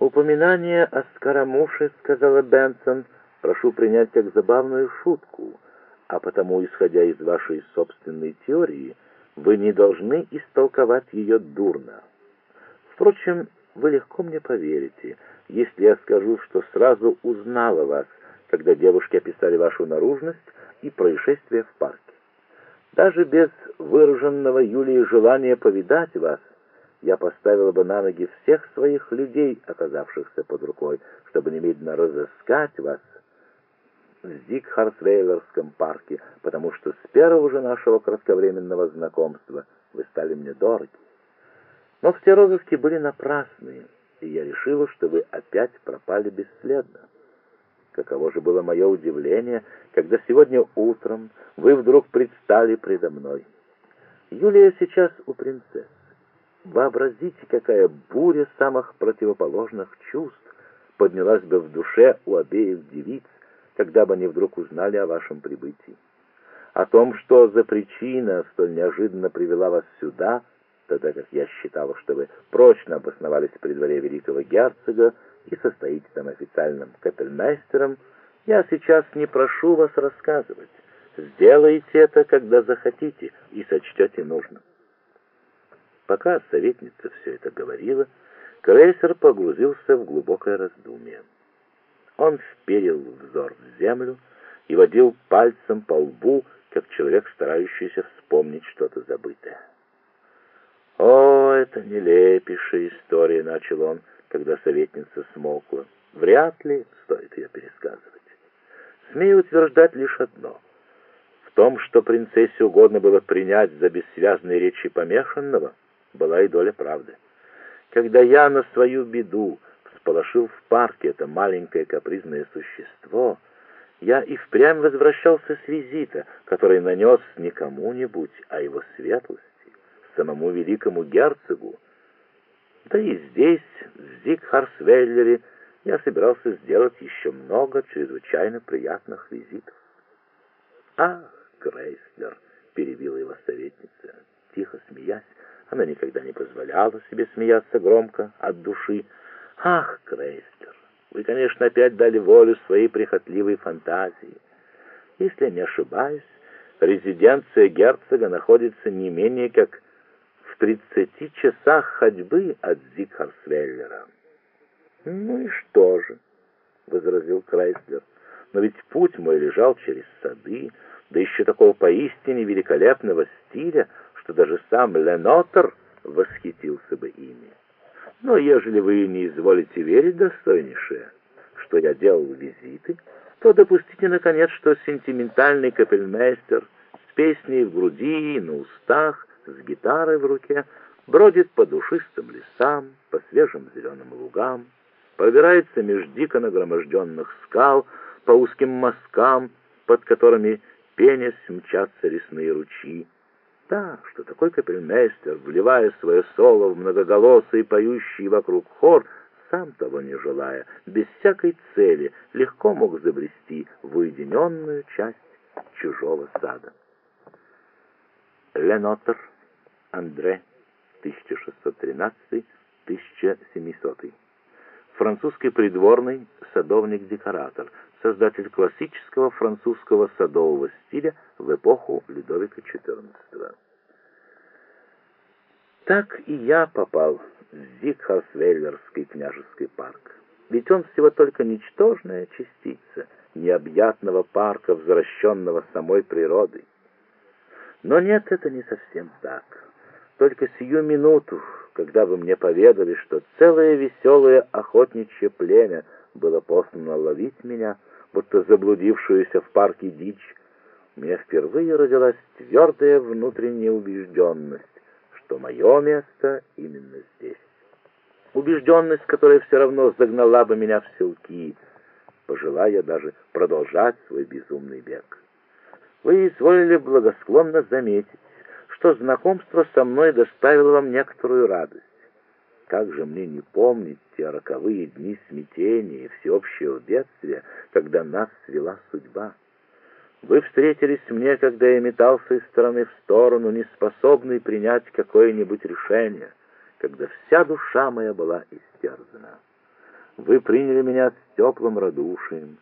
«Упоминание о скоромуше, — сказала Бенсон, — прошу принять как забавную шутку, а потому, исходя из вашей собственной теории, вы не должны истолковать ее дурно. Впрочем, вы легко мне поверите, если я скажу, что сразу узнала вас, когда девушки описали вашу наружность и происшествие в парке. Даже без выраженного Юлией желания повидать вас, я поставила бы на ноги всех своих людей, оказавшихся под рукой, чтобы немедленно разыскать вас в Зигхарсвейлерском парке, потому что с первого же нашего кратковременного знакомства вы стали мне дороги. Но все розыски были напрасные, и я решила, что вы опять пропали бесследно. Каково же было мое удивление, когда сегодня утром вы вдруг предстали предо мной. Юлия сейчас у принцессы. Вообразите, какая буря самых противоположных чувств поднялась бы в душе у обеих девиц, когда бы они вдруг узнали о вашем прибытии. О том, что за причина столь неожиданно привела вас сюда, тогда как я считала, что вы прочно обосновались при дворе великого герцога и состоите там официальным капельмейстером, я сейчас не прошу вас рассказывать. Сделайте это, когда захотите и сочтете нужным. Пока советница все это говорила, крейсер погрузился в глубокое раздумье. Он вперил взор в землю и водил пальцем по лбу, как человек, старающийся вспомнить что-то забытое. «О, это нелепейшая история», — начал он, когда советница смолкла. «Вряд ли стоит ее пересказывать. Смею утверждать лишь одно. В том, что принцессе угодно было принять за бессвязные речи помешанного, была и доля правды. Когда я на свою беду всполошил в парке это маленькое капризное существо, я и впрямь возвращался с визита, который нанес не кому-нибудь, а его светлости, самому великому герцогу. Да и здесь, в Зигхарсвейлере, я собирался сделать еще много чрезвычайно приятных визитов. «Ах, Крейслер!» — перебила его советница, тихо смеясь. Она никогда не позволяла себе смеяться громко, от души. «Ах, Крейслер, вы, конечно, опять дали волю своей прихотливой фантазии. Если я не ошибаюсь, резиденция герцога находится не менее как в 30 часах ходьбы от Зигхарсвейлера». «Ну и что же?» — возразил Крейслер. «Но ведь путь мой лежал через сады, да еще такого поистине великолепного стиля, что даже сам Ленотер восхитился бы ими. Но ежели вы не изволите верить, достойнейшее, что я делал визиты, то допустите, наконец, что сентиментальный капельмейстер с песней в груди и на устах, с гитарой в руке, бродит по душистым лесам, по свежим зеленым лугам, пробирается меж дико нагроможденных скал, по узким мазкам, под которыми пенясь мчатся лесные ручьи. Да, что такой капельмейстер, вливая свое соло в многоголосый поющий вокруг хор, сам того не желая, без всякой цели, легко мог забрести в уединенную часть чужого сада. Ленотер Андре, 1613-1700. Французский придворный садовник-декоратор, создатель классического французского садового стиля в эпоху Людовика XIV. Так и я попал в Зигхарсвейлерский княжеский парк. Ведь он всего только ничтожная частица необъятного парка, возвращенного самой природой. Но нет, это не совсем так. Только сию минуту, когда вы мне поведали, что целое веселое охотничье племя было послано ловить меня, будто заблудившуюся в парке дичь, у меня впервые родилась твердая внутренняя убежденность, что мое место именно здесь. Убежденность, которая все равно загнала бы меня в селки, пожелая даже продолжать свой безумный бег. Вы изволили благосклонно заметить, что знакомство со мной доставило вам некоторую радость. Как же мне не помнить те роковые дни смятения и всеобщего бедствия, когда нас свела судьба? Вы встретились мне, когда я метался из стороны в сторону, неспособный принять какое-нибудь решение, когда вся душа моя была истерзана. Вы приняли меня с теплым радушием.